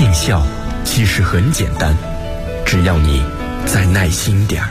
见效其实很简单，只要你再耐心点儿。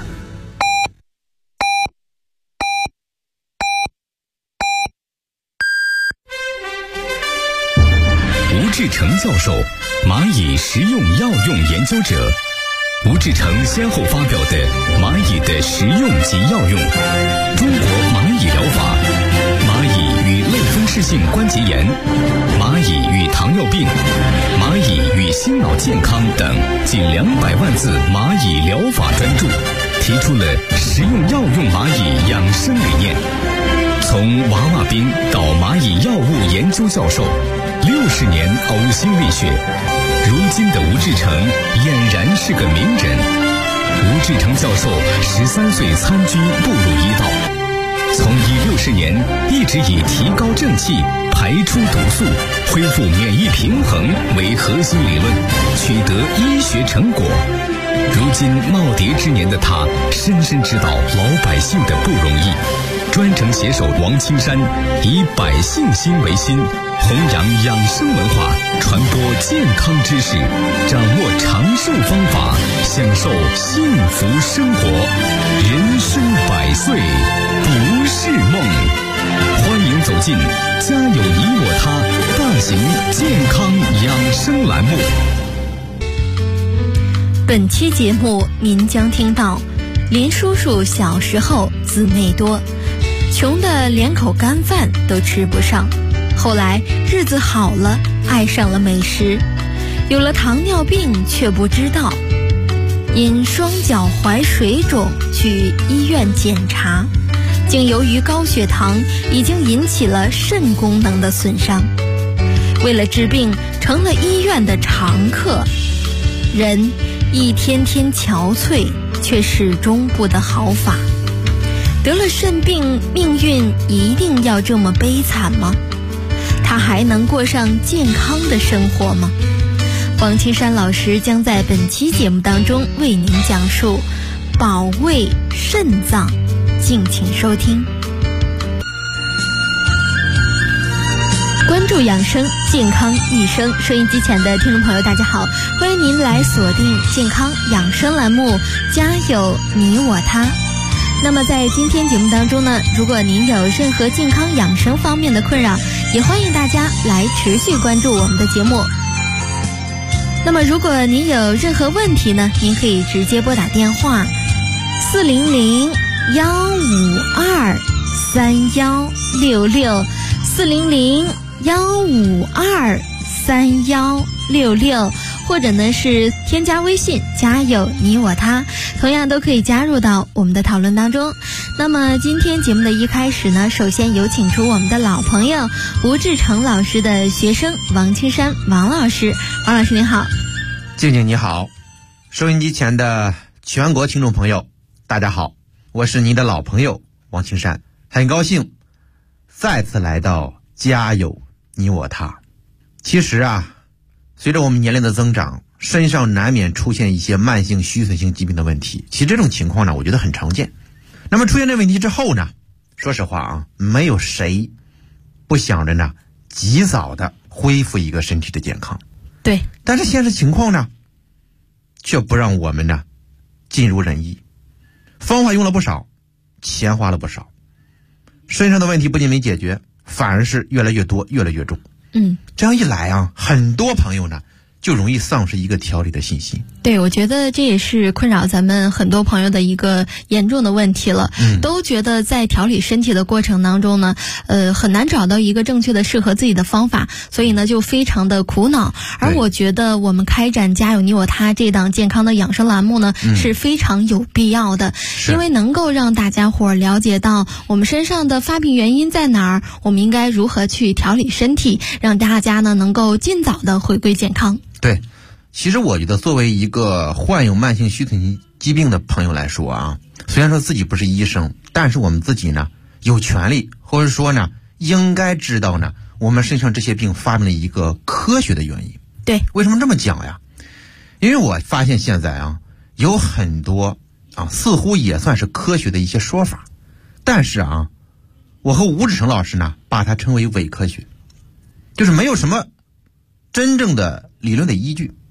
吴志成教授，蚂蚁食用药用研究者。吴志成先后发表的《蚂蚁的食用及药用》、《中国蚂蚁疗法》、《蚂蚁与类风湿性关节炎》、《蚂蚁与糖尿病》、《蚂蚁与心脑健康》等近200万字蚂蚁疗法专著，提出了食用药用蚂蚁养生理念。从娃娃兵到蚂蚁药物研究教授，60年呕心沥血，如今的吴志成俨然是个名人。吴志成教授13岁参军步入医道，从医60年一直以提高正气、排出毒素、恢复免疫平衡为核心理论，取得医学成果。如今耄耋之年的他，深深知道老百姓的不容易，专程携手王青山，以百姓心为心，弘扬养生文化，传播健康知识，掌握长寿方法，享受幸福生活。人生100岁不是梦。欢迎走进家有你我他大型健康养生栏目。 本期节目您将听到，林叔叔小时候姊妹多，穷得连口干饭都吃不上，后来日子好了，爱上了美食，有了糖尿病却不知道，因双脚踝水肿去医院检查，竟由于高血糖已经引起了肾功能的损伤，为了治病成了医院的常客。人一天天憔悴，却始终不得好法。得了肾病，命运一定要这么悲惨吗？他还能过上健康的生活吗？王青山老师将在本期节目当中为您讲述保卫肾脏，敬请收听。关注养生健康一生，收音机前的听众朋友大家好，欢迎您来锁定健康养生栏目，家有你我他。那么在今天节目当中呢，如果您有任何健康养生方面的困扰，也欢迎大家来持续关注我们的节目。那么如果您有任何问题呢，您可以直接拨打电话400-152-3166 400-152-3166，或者呢是添加微信家有你我他，同样都可以加入到我们的讨论当中。那么今天节目的一开始呢，首先有请出我们的老朋友吴志成老师的学生王青山王老师。王老师您好。 静静你好，收音机前的全国听众朋友大家好，我是您的老朋友王青山，很高兴再次来到家有你我他。其实啊，随着我们年龄的增长，身上难免出现一些慢性虚损性疾病的问题，其实这种情况呢，我觉得很常见。那么出现这问题之后呢，说实话啊，没有谁不想着呢及早的恢复一个身体的健康。 对， 但是现实情况呢，却不让我们呢尽如人意。方法用了不少，钱花了不少，身上的问题不仅没解决，反而是越来越多，越来越重。这样一来啊，很多朋友呢就容易丧失一个调理的信心。 对，我觉得这也是困扰咱们很多朋友的一个严重的问题了。都觉得在调理身体的过程当中呢，很难找到一个正确的适合自己的方法，所以呢就非常的苦恼。而我觉得我们开展家有你我他这档健康的养生栏目呢，是非常有必要的，因为能够让大家伙了解到我们身上的发病原因在哪儿，我们应该如何去调理身体，让大家呢能够尽早的回归健康。 对，其实我觉得作为一个患有慢性虚损性疾病的朋友来说啊，虽然说自己不是医生，但是我们自己呢有权利，或者说呢应该知道呢我们身上这些病发病的一个科学的原因。 对， 为什么这么讲呀？因为我发现现在啊有很多啊似乎也算是科学的一些说法，但是啊我和吴志成老师呢把它称为伪科学，就是没有什么真正的理论的依据。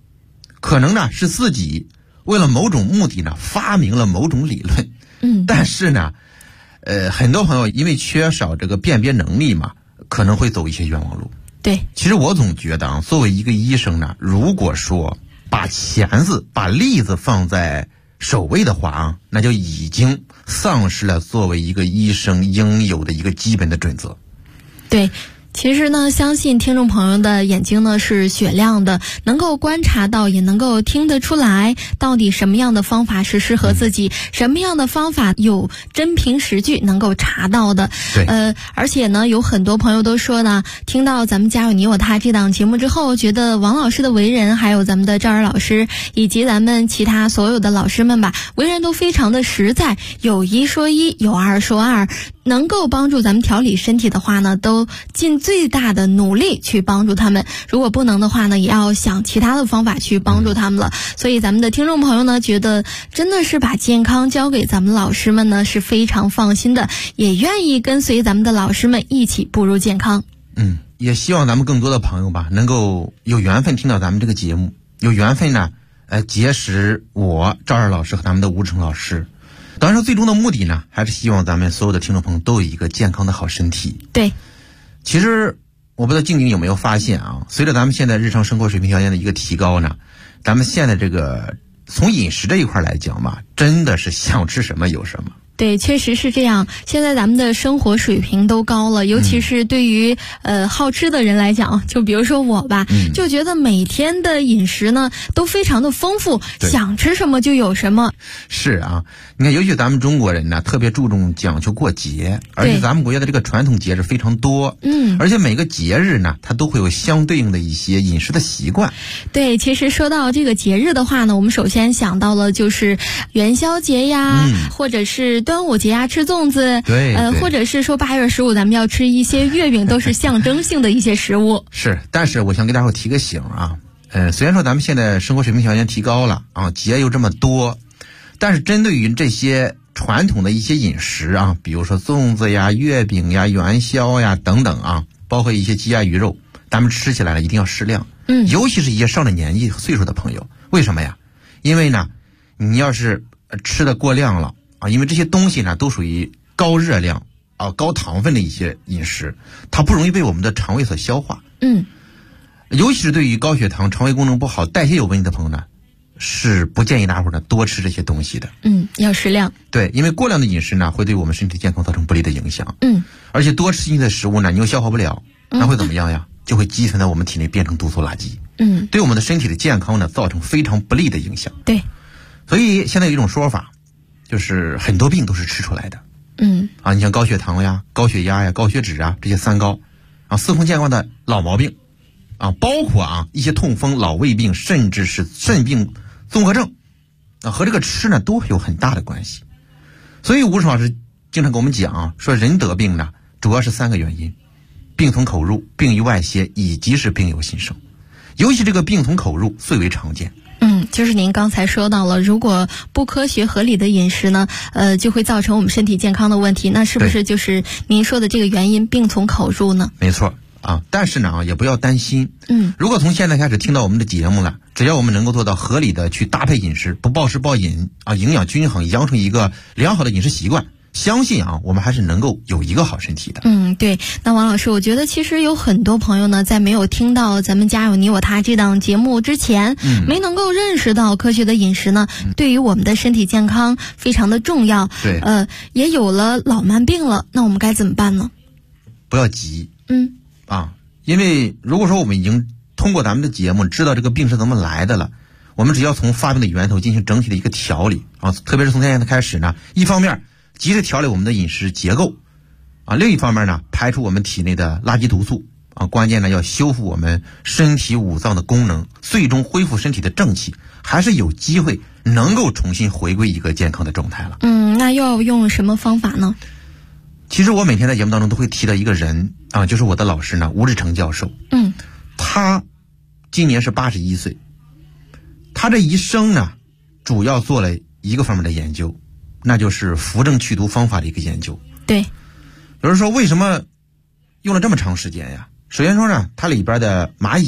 可能呢是自己为了某种目的呢发明了某种理论，但是呢很多朋友因为缺少这个辨别能力嘛，可能会走一些冤枉路。 对， 其实我总觉得啊，作为一个医生呢，如果说把钳子把栗子放在首位的话啊，那就已经丧失了作为一个医生应有的一个基本的准则。 对，其实呢，相信听众朋友的眼睛呢是雪亮的，能够观察到，也能够听得出来，到底什么样的方法是适合自己，什么样的方法有真凭实据能够查到的。 对， 而且呢，有很多朋友都说呢，听到咱们家有你我他这档节目之后，觉得王老师的为人，还有咱们的赵尔老师，以及咱们其他所有的老师们吧，为人都非常的实在，有一说一，有二说二，能够帮助咱们调理身体的话呢，都尽最大的努力去帮助他们，如果不能的话呢，也要想其他的方法去帮助他们了。所以咱们的听众朋友呢，觉得真的是把健康交给咱们老师们呢是非常放心的，也愿意跟随咱们的老师们一起步入健康。 也希望咱们更多的朋友吧，能够有缘分听到咱们这个节目，有缘分呢结识我赵二老师和咱们的吴成老师。当然最终的目的呢，还是希望咱们所有的听众朋友都有一个健康的好身体。 对， 其实我不知道静静有没有发现啊，随着咱们现在日常生活水平条件的一个提高呢，咱们现在这个从饮食这一块来讲嘛，真的是想吃什么有什么。 对，确实是这样。现在咱们的生活水平都高了，尤其是对于好吃的人来讲，就比如说我吧，就觉得每天的饮食呢都非常的丰富，想吃什么就有什么。 是啊，你看，尤其咱们中国人呢，特别注重讲究过节，而且咱们国家的这个传统节日非常多，而且每个节日呢，它都会有相对应的一些饮食的习惯。 对，其实说到这个节日的话呢，我们首先想到了就是元宵节呀，或者是端午节呀，吃粽子， 对， 或者是说8月15咱们要吃一些月饼，都是象征性的一些食物。 是，但是我想给大伙提个醒啊，虽然说咱们现在生活水平条件提高了啊，节又这么多，但是针对于这些传统的一些饮食啊，比如说粽子呀、月饼呀、元宵呀等等啊，包括一些鸡鸭鱼肉，咱们吃起来了一定要适量。尤其是一些上了年纪岁数的朋友，为什么呀？因为呢，你要是吃的过量了啊，因为这些东西呢都属于高热量啊、高糖分的一些饮食，它不容易被我们的肠胃所消化。尤其是对于高血糖、肠胃功能不好、代谢有问题的朋友呢，是不建议大伙呢多吃这些东西的。 要适量。 对，因为过量的饮食呢会对我们身体健康造成不利的影响。而且多吃进去的食物呢，你又消化不了，那会怎么样呀？就会积存在我们体内变成毒素垃圾。对我们的身体的健康呢造成非常不利的影响。 对， 所以现在有一种说法，就是很多病都是吃出来的。你像高血糖呀、高血压呀、高血脂啊，这些三高啊，司空见惯的老毛病啊，包括一些痛风、老胃病，甚至是肾病综合症啊，和这个吃呢都有很大的关系。所以吴老师经常跟我们讲说人得病呢主要是3个原因：病从口入、病于外邪，以及是病由心生。尤其这个病从口入最为常见。 就是您刚才说到了，如果不科学合理的饮食呢，就会造成我们身体健康的问题，那是不是就是您说的这个原因，病从口入呢？ 没错啊，但是呢也不要担心。如果从现在开始听到我们的节目了，只要我们能够做到合理的去搭配饮食，不暴食暴饮啊，营养均衡，养成一个良好的饮食习惯，相信我们还是能够有一个好身体的。 对。那王老师，我觉得其实有很多朋友呢，在没有听到咱们家有你我他这档节目之前，没能够认识到科学的饮食呢，对于我们的身体健康非常的重要。 对， 也有了老慢病了，那我们该怎么办呢？ 不要急。因为如果说我们已经通过咱们的节目知道这个病是怎么来的了，我们只要从发病的源头进行整体的一个调理啊，特别是从现在开始呢，一方面及时调理我们的饮食结构啊，另一方面呢排除我们体内的垃圾毒素啊，关键呢要修复我们身体五脏的功能，最终恢复身体的正气，还是有机会能够重新回归一个健康的状态了。 那要用什么方法呢？ 其实我每天在节目当中都会提到一个人啊，就是我的老师呢，吴志成教授。他今年是81岁，他这一生呢主要做了一个方面的研究，那就是扶正祛毒方法的一个研究。 对， 有人说为什么用了这么长时间呀？首先说呢，它里边的蚂蚁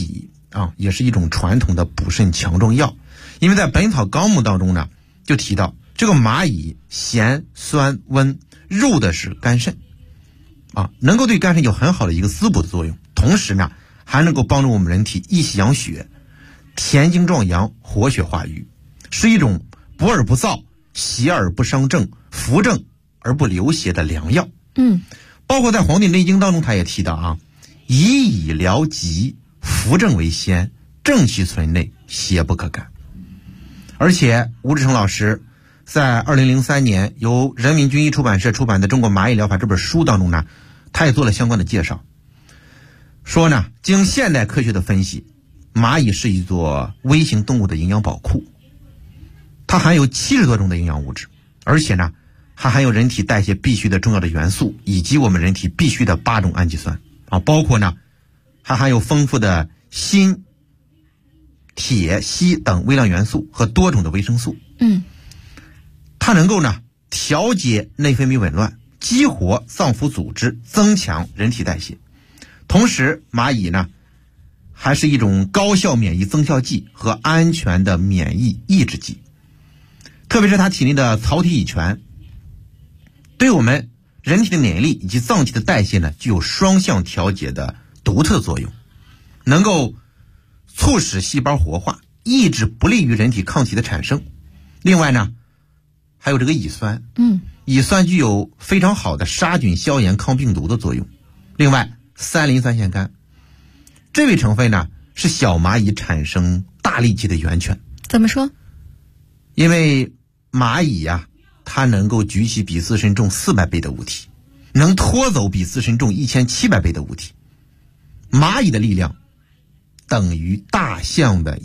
也是一种传统的补肾强壮药。因为在《本草纲目》当中呢，就提到这个蚂蚁咸酸温，入的是肝肾能够对肝肾有很好的一个滋补的作用，同时呢还能够帮助我们人体益气养血，填精壮阳，活血化瘀，是一种补而不燥，邪而不伤正，扶正而不流邪的良药。包括在《黄帝内经》当中他也提到以以疗疾，扶正为先，正气存内，邪不可干。而且吴志诚老师在2003年由人民军医出版社出版的《中国蚂蚁疗法》这本书当中呢，他也做了相关的介绍，说呢，经现代科学的分析，蚂蚁是一座微型动物的营养宝库，它含有70多种的营养物质，而且呢还含有人体代谢必需的重要的元素，以及我们人体必需的8种氨基酸包括呢还含有丰富的锌、铁、硒等微量元素和多种的维生素。它能够呢调节内分泌紊乱，激活脏腑组织，增强人体代谢。同时蚂蚁呢还是一种高效免疫增效剂和安全的免疫抑制剂，特别是它体内的槽体乙醛对我们人体的免疫力以及脏器的代谢呢具有双向调节的独特作用，能够促使细胞活化，抑制不利于人体抗体的产生。另外呢还有这个乙酸，乙酸具有非常好的杀菌消炎抗病毒的作用。另外三磷酸腺苷这类成分呢是小蚂蚁产生大力气的源泉。 怎么说？ 因为蚂蚁它能够举起比自身重400倍的物体，能拖走比自身重1700倍的物体。蚂蚁的力量等于大象的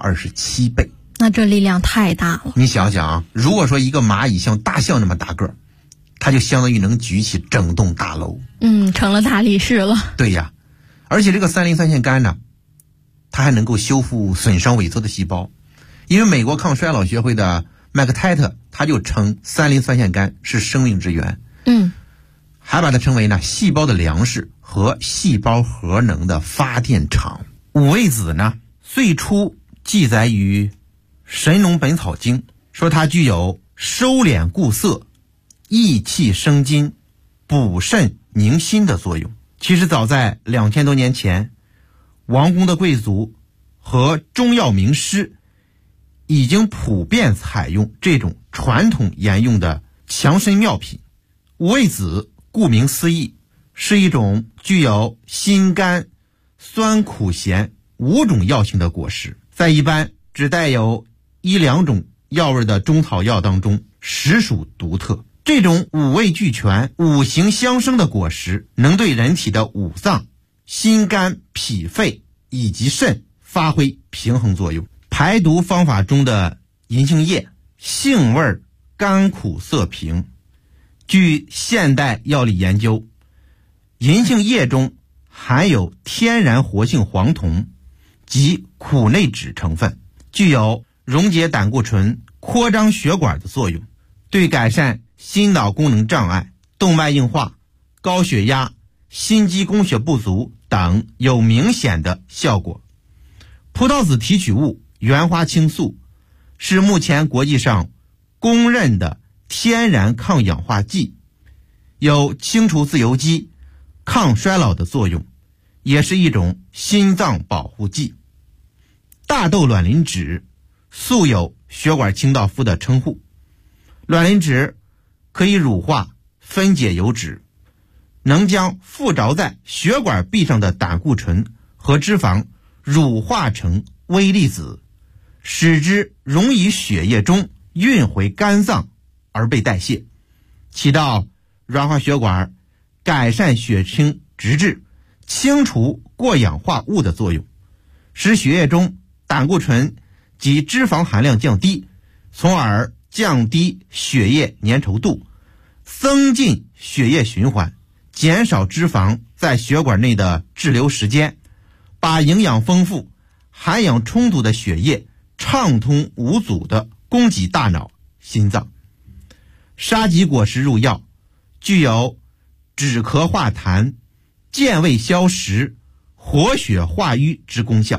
127倍。 那这力量太大了。 你想想如果说一个蚂蚁像大象那么大个，它就相当于能举起整栋大楼。 成了大力士了。 对呀，而且这个三磷酸腺苷呢，它还能够修复损伤萎缩的细胞。因为美国抗衰老学会的麦克泰特他就称三磷酸腺苷是生命之源，还把它称为呢细胞的粮食和细胞核能的发电厂。五味子呢最初记载于《神农本草经》，说它具有收敛固涩、益气生津、补肾宁心的作用。其实早在2000多年前，王宫的贵族和中药名师已经普遍采用这种传统沿用的强身妙品。五味子顾名思义是一种具有辛甘酸苦咸5种药性的果实，在一般只带有1-2种药味的中草药当中实属独特。这种五味俱全、五行相生的果实能对人体的五脏、心肝脾肺以及肾发挥平衡作用。排毒方法中的银杏叶，性味甘苦涩平。据现代药理研究，银杏叶中含有天然活性黄酮及苦内酯成分，具有溶解胆固醇、扩张血管的作用，对改善心脑功能障碍、动脉硬化、高血压、心肌供血不足等有明显的效果。葡萄籽提取物原花青素是目前国际上公认的天然抗氧化剂，有清除自由基、抗衰老的作用，也是一种心脏保护剂。大豆卵磷脂素有血管清道夫的称呼，卵磷脂可以乳化分解油脂，能将附着在血管壁上的胆固醇和脂肪乳化成微粒子，使之溶于血液中，运回肝脏而被代谢，起到软化血管、改善血清直质、清除过氧化物的作用，使血液中胆固醇及脂肪含量降低，从而降低血液粘稠度，增进血液循环，减少脂肪在血管内的滞留时间，把营养丰富、含氧充足的血液畅通无阻地供给大脑、心脏。沙棘果实入药，具有止咳化痰、健胃消食、活血化瘀之功效。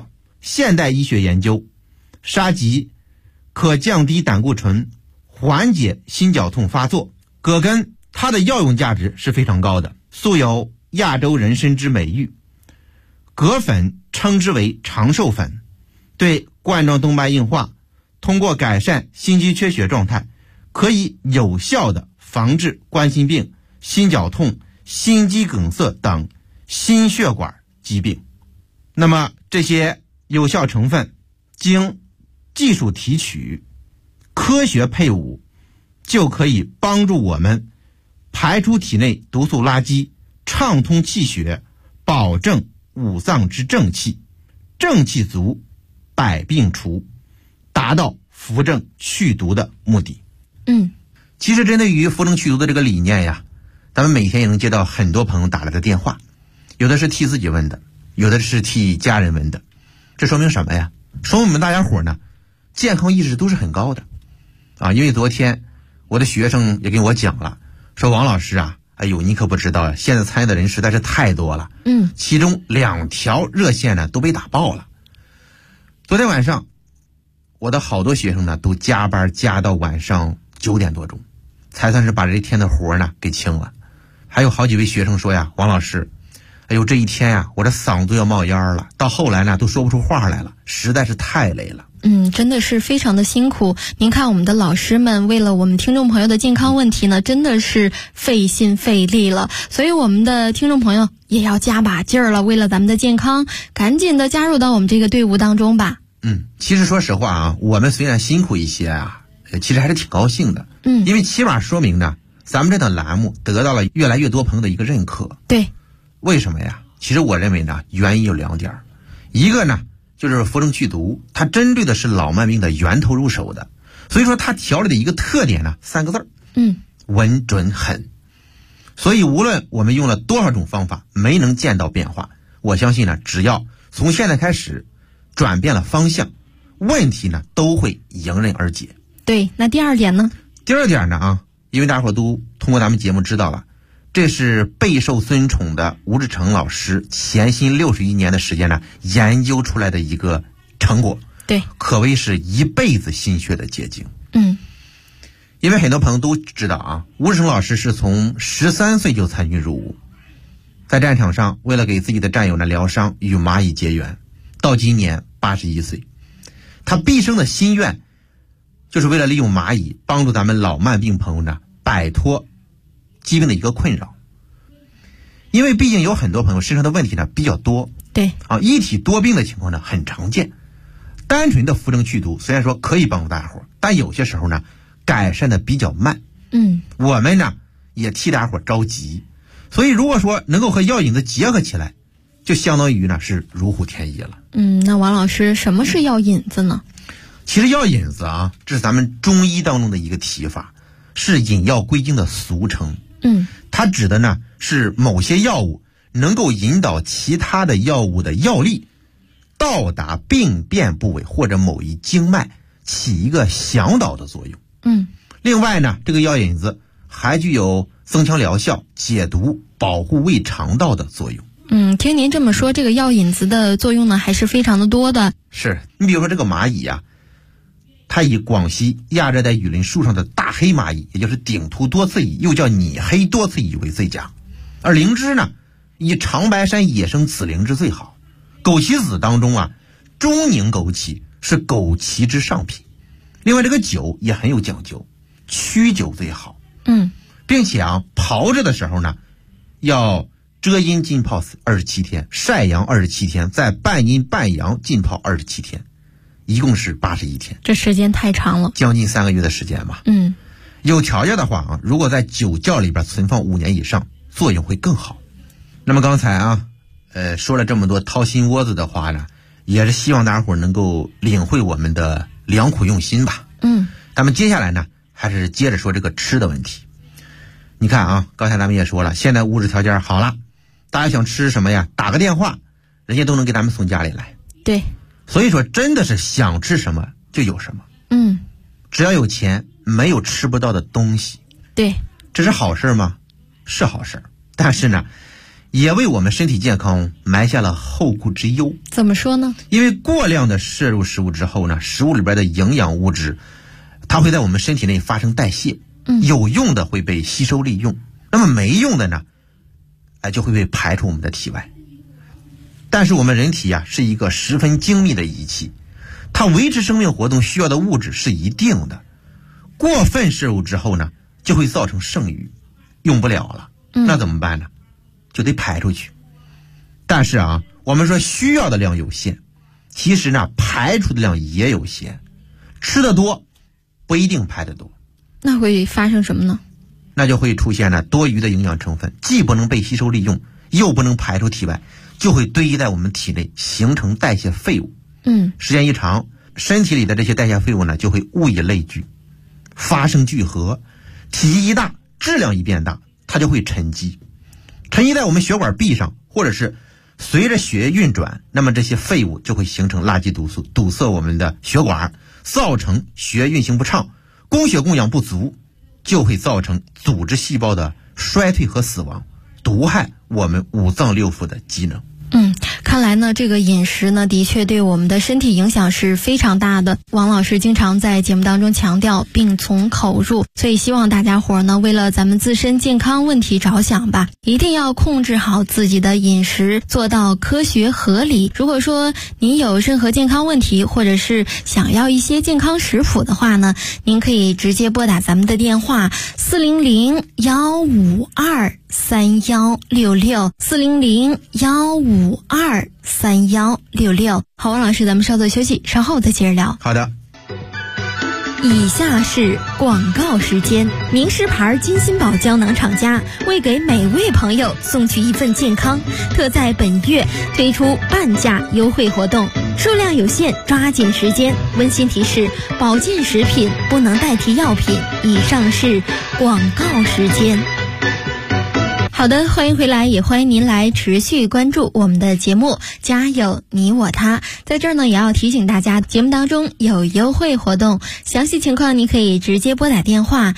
现代医学研究，沙棘可降低胆固醇，缓解心绞痛发作。葛根它的药用价值是非常高的，素有亚洲人参之美誉。葛粉称之为长寿粉，对冠状动脉硬化，通过改善心肌缺血状态，可以有效地防治冠心病、心绞痛、心肌梗塞等心血管疾病。那么这些有效成分经技术提取、科学配伍，就可以帮助我们排出体内毒素垃圾，畅通气血，保证五脏之正气，正气足，百病除，达到扶正祛毒的目的。其实针对于扶正祛毒的这个理念呀，咱们每天也能接到很多朋友打来的电话，有的是替自己问的，有的是替家人问的。这说明什么呀？说明我们大家伙呢，健康意识都是很高的啊。因为昨天我的学生也跟我讲了，说王老师啊，哎呦，你可不知道，现在参与的人实在是太多了。其中2条热线呢都被打爆了。昨天晚上，我的好多学生呢都加班加到晚上9点多钟，才算是把这一天的活呢给清了。还有好几位学生说呀，王老师，哎呦，这一天呀，我这嗓子要冒烟了，到后来呢都说不出话来了，实在是太累了。 真的是非常的辛苦。您看我们的老师们为了我们听众朋友的健康问题呢，真的是费心费力了。所以我们的听众朋友也要加把劲儿了，为了咱们的健康，赶紧的加入到我们这个队伍当中吧。 其实说实话啊，我们虽然辛苦一些啊，其实还是挺高兴的。因为起码说明呢，咱们这档栏目得到了越来越多朋友的一个认可。 对， 为什么呀？其实我认为呢，原因有2点。一个呢，就是扶正祛毒，它针对的是老慢病的源头入手的，所以说它调理的一个特点呢，3个字，稳准狠。所以无论我们用了多少种方法没能见到变化，我相信呢，只要从现在开始转变了方向，问题呢都会迎刃而解。 对，那第2点呢？ 第2点呢啊，因为大伙都通过咱们节目知道了，这是备受尊崇的吴志成老师潜心61年的时间呢研究出来的一个成果。 对， 可谓是一辈子心血的结晶。因为很多朋友都知道啊，吴志成老师是从13岁就参军入伍，在战场上为了给自己的战友呢疗伤，与蚂蚁结缘，到今年81岁。他毕生的心愿就是为了利用蚂蚁帮助咱们老慢病朋友呢摆脱疾病的一个困扰。因为毕竟有很多朋友身上的问题呢比较多， 对啊，一体多病的情况呢很常见。单纯的扶正祛毒虽然说可以帮助大家伙，但有些时候呢改善的比较慢。我们呢也替大家伙着急，所以如果说能够和药引子结合起来，就相当于呢是如虎添翼了。 那王老师，什么是药引子呢？ 其实药引子啊，这是咱们中医当中的一个提法，是引药归经的俗称。它指的呢是某些药物能够引导其他的药物的药力到达病变部位或者某一经脉，起一个向导的作用。另外呢，这个药引子还具有增强疗效、解毒、保护胃肠道的作用。 听您这么说，这个药引子的作用呢还是非常的多的。 是，你比如说这个蚂蚁啊，它以广西亚热带雨林树上的大黑蚂蚁，也就是顶突多刺蚁，又叫拟黑多刺蚁为最佳。而灵芝呢，以长白山野生紫灵芝最好。枸杞子当中啊，中宁枸杞是枸杞之上品。另外这个酒也很有讲究，曲酒最好。并且啊，炮制的时候呢，要遮阴浸泡27天，晒阳27天，再半阴半阳浸泡27天，一共是81天。 这时间太长了， 将近3个月的时间嘛。有条件的话啊，如果在酒窖里边存放5年以上，作用会更好。那么刚才啊，说了这么多掏心窝子的话呢，也是希望大家伙能够领会我们的良苦用心吧。咱们接下来呢，还是接着说这个吃的问题。你看啊，刚才咱们也说了，现在物质条件好了，大家想吃什么呀？打个电话，人家都能给咱们送家里来。 对， 所以说真的是想吃什么就有什么。只要有钱，没有吃不到的东西。 对， 这是好事吗？是好事，但是呢， 也为我们身体健康埋下了后顾之忧。 怎么说呢？ 因为过量的摄入食物之后呢，食物里边的营养物质它会在我们身体内发生代谢，有用的会被吸收利用，那么没用的呢就会被排出我们的体外。但是我们人体是一个十分精密的仪器，它维持生命活动需要的物质是一定的，过分摄入之后呢就会造成剩余，用不了了，那怎么办呢？就得排出去。但是我们说需要的量有限，其实呢排出的量也有限，吃得多不一定排得多。 那会发生什么呢？ 那就会出现多余的营养成分，既不能被吸收利用，又不能排出体外，就会堆积在我们体内，形成代谢废物。时间一长，身体里的这些代谢废物呢就会物以类聚，发生聚合，体积一大，质量一变大，它就会沉积在我们血管壁上，或者是随着血液运转，那么这些废物就会形成垃圾毒素，堵塞我们的血管，造成血液运行不畅，供血供氧不足，就会造成组织细胞的衰退和死亡，毒害我们五脏六腑的机能。 看来呢，这个饮食呢，的确对我们的身体影响是非常大的。王老师经常在节目当中强调病从口入，所以希望大家伙呢，为了咱们自身健康问题着想吧，一定要控制好自己的饮食，做到科学合理。如果说您有任何健康问题，或者是想要一些健康食谱的话呢，您可以直接拨打咱们的电话400-152-3166，400-152-3166。好，王老师，咱们稍作休息，稍后再接着聊。 好的。 以下是广告时间。名师牌金锌宝胶囊厂家为给每位朋友送去一份健康，特在本月推出半价优惠活动，数量有限，抓紧时间。温馨提示：保健食品不能代替药品。以上是广告时间。好的，欢迎回来，也欢迎您来持续关注我们的节目家有你我他。在这儿呢，也要提醒大家，节目当中有优惠活动，详细情况你可以直接拨打电话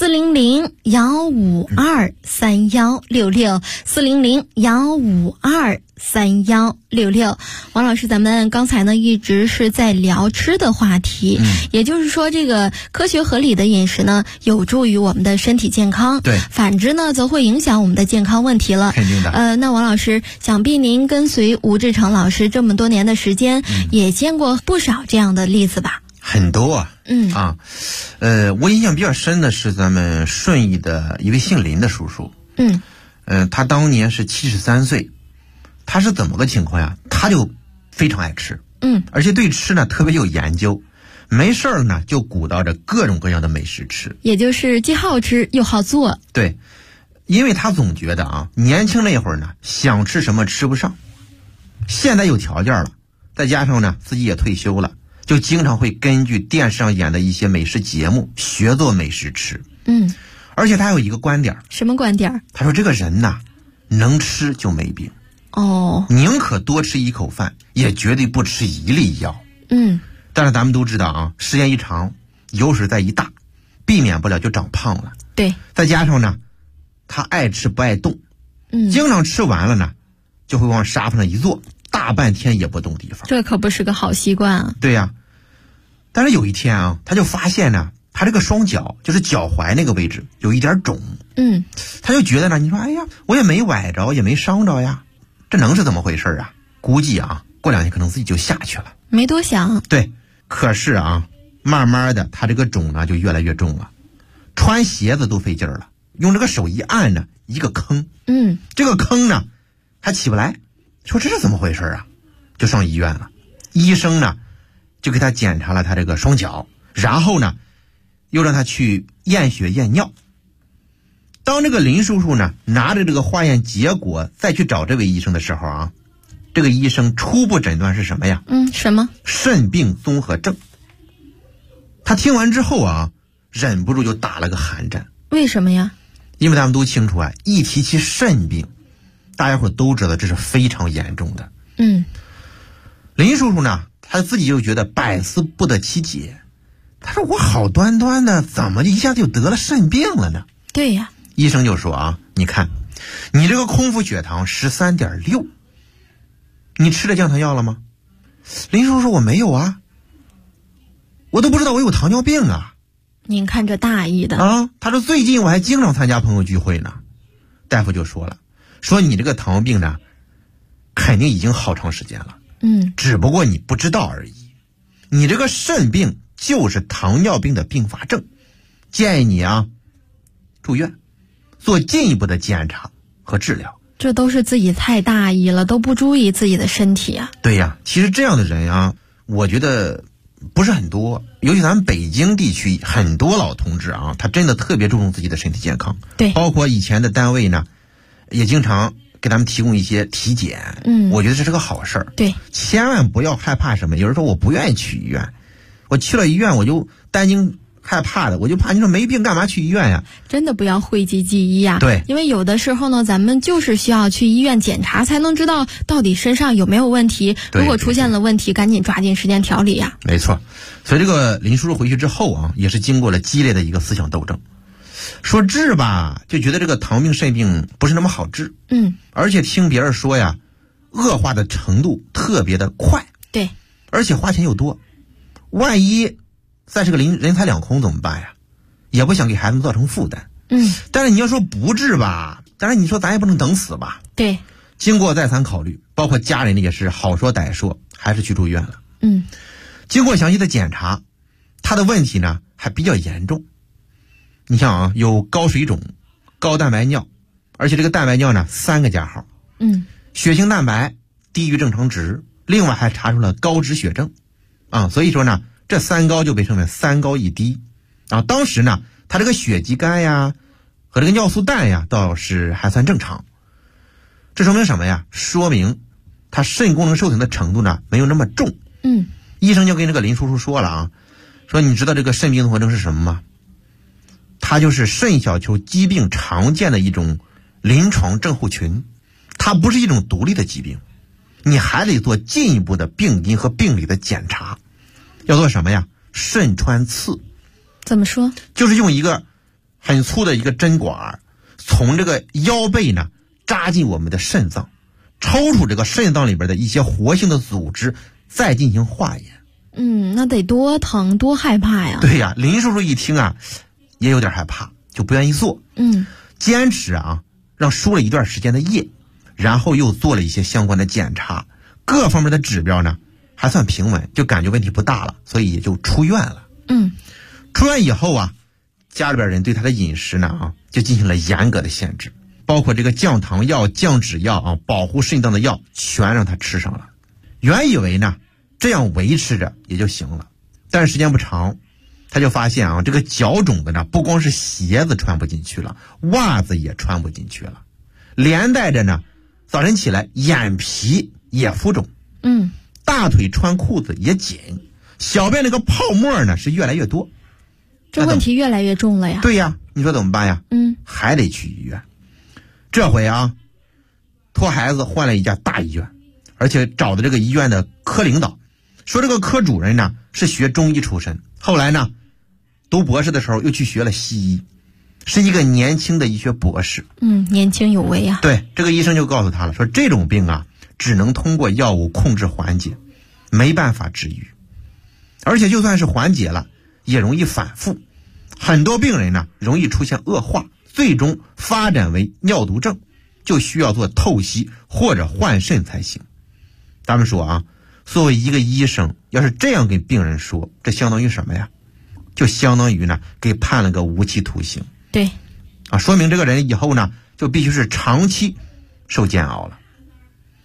400-152-3166，400-152-3166。王老师，咱们刚才呢一直是在聊吃的话题，也就是说这个科学合理的饮食呢有助于我们的身体健康， 对， 反之呢则会影响我们的健康问题了。 肯定的。 那王老师，想必您跟随吴志成老师这么多年的时间，也见过不少这样的例子吧？ 很多我印象比较深的是咱们顺义的一位姓林的叔叔。他当年是73岁，他是怎么个情况呀？他就非常爱吃，而且对吃呢特别有研究，没事儿呢就鼓捣着各种各样的美食吃， 也就是既好吃又好做。 对，因为他总觉得年轻那会儿呢想吃什么吃不上，现在有条件了，再加上呢自己也退休了，就经常会根据电视上演的一些美食节目学做美食吃。而且他有一个观点。 什么观点？ 他说这个人呐，能吃就没病。宁可多吃一口饭，也绝对不吃一粒药。但是咱们都知道时间一长，油水再一大，避免不了就长胖了。 对， 再加上呢，他爱吃不爱动，经常吃完了呢，就会往沙发上一坐，大半天也不动地方。 这可不是个好习惯啊。 对呀，但是有一天他就发现呢，他这个双脚，就是脚踝那个位置有一点肿。他就觉得呢，你说哎呀，我也没崴着，也没伤着呀，这能是怎么回事啊？估计过2天可能自己就下去了。 没多想。 对，可是慢慢的他这个肿呢就越来越重了，穿鞋子都费劲了，用这个手一按呢，一个坑。这个坑呢还起不来，说这是怎么回事啊？就上医院了。医生呢就给他检查了他这个双脚，然后呢又让他去验血验尿。当这个林叔叔呢拿着这个化验结果再去找这位医生的时候这个医生初步诊断是什么呀？ 什么？ 肾病综合症。他听完之后忍不住就打了个寒战。 为什么呀？ 因为咱们都清楚一提起肾病，大家伙都知道这是非常严重的。林叔叔呢他自己就觉得百思不得其解，他说我好端端的怎么一下就得了肾病了呢？ 对呀。 医生就说你看你这个空腹血糖 13.6， 你吃了降糖药了吗？林叔说我没有啊，我都不知道我有糖尿病啊。 您看这大意的啊，他说最近我还经常参加朋友聚会呢。大夫就说了，说你这个糖尿病呢肯定已经好长时间了，只不过你不知道而已。你这个肾病就是糖尿病的并发症，建议你啊住院做进一步的检查和治疗。 这都是自己太大意了，都不注意自己的身体啊。 对呀，其实这样的人啊，我觉得不是很多，尤其咱们北京地区很多老同志啊，他真的特别注重自己的身体健康。 对， 包括以前的单位呢，也经常给他们提供一些体检。我觉得这是个好事儿。 对， 千万不要害怕什么。有人说我不愿意去医院，我去了医院我就担惊害怕的，我就怕你说没病干嘛去医院呀？ 真的不要讳疾忌医啊！ 对， 因为有的时候呢，咱们就是需要去医院检查，才能知道到底身上有没有问题。如果出现了问题，赶紧抓紧时间调理呀。 没错，所以这个林叔叔回去之后啊，也是经过了激烈的一个思想斗争。说治吧，就觉得这个糖病肾病不是那么好治。而且听别人说呀，恶化的程度特别的快。 对， 而且花钱又多，万一再是个人财两空怎么办呀？也不想给孩子们造成负担。但是你要说不治吧，当然你说咱也不能等死吧。 对， 经过再三考虑，包括家人也是好说歹说，还是去住院了。经过详细的检查，他的问题呢还比较严重。你像啊，有高水肿、高蛋白尿，而且这个蛋白尿呢3个加号。血清蛋白低于正常值，另外还查出了高脂血症。所以说呢，这3高就被称为3高1低。当时呢，他这个血肌酐呀和这个尿素氮呀倒是还算正常。这说明什么呀？说明他肾功能受损的程度呢没有那么重。医生就跟这个林叔叔说了啊，说你知道这个肾病综合征是什么吗？它就是肾小球疾病常见的一种临床症候群，它不是一种独立的疾病，你还得做进一步的病因和病理的检查。要做什么呀？肾穿刺。 怎么说？ 就是用一个很粗的一个针管，从这个腰背呢扎进我们的肾脏，抽出这个肾脏里边的一些活性的组织，再进行化验。 那得多疼多害怕呀。 对呀，林叔叔一听啊也有点害怕，就不愿意做。坚持啊让输了一段时间的液，然后又做了一些相关的检查，各方面的指标呢还算平稳，就感觉问题不大了，所以也就出院了。出院以后啊，家里边人对他的饮食呢就进行了严格的限制，包括这个降糖药、降脂药保护肾脏的药全让他吃上了。原以为呢这样维持着也就行了，但是时间不长，他就发现这个脚肿的呢不光是鞋子穿不进去了，袜子也穿不进去了，连带着呢早晨起来眼皮也浮肿，大腿穿裤子也紧，小便那个泡沫呢是越来越多。 这问题越来越重了呀。 对呀，你说怎么办呀？还得去医院。这回托孩子换了一家大医院，而且找的这个医院的科领导，说这个科主任呢是学中医出身，后来呢读博士的时候又去学了西医，是一个年轻的医学博士。 年轻有为啊。 对，这个医生就告诉他了，说这种病只能通过药物控制缓解，没办法治愈，而且就算是缓解了也容易反复，很多病人呢容易出现恶化，最终发展为尿毒症，就需要做透析或者换肾才行。咱们说作为一个医生，要是这样给病人说，这相当于什么呀？就相当于呢给判了个无期徒刑。 对， 说明这个人以后呢就必须是长期受煎熬了。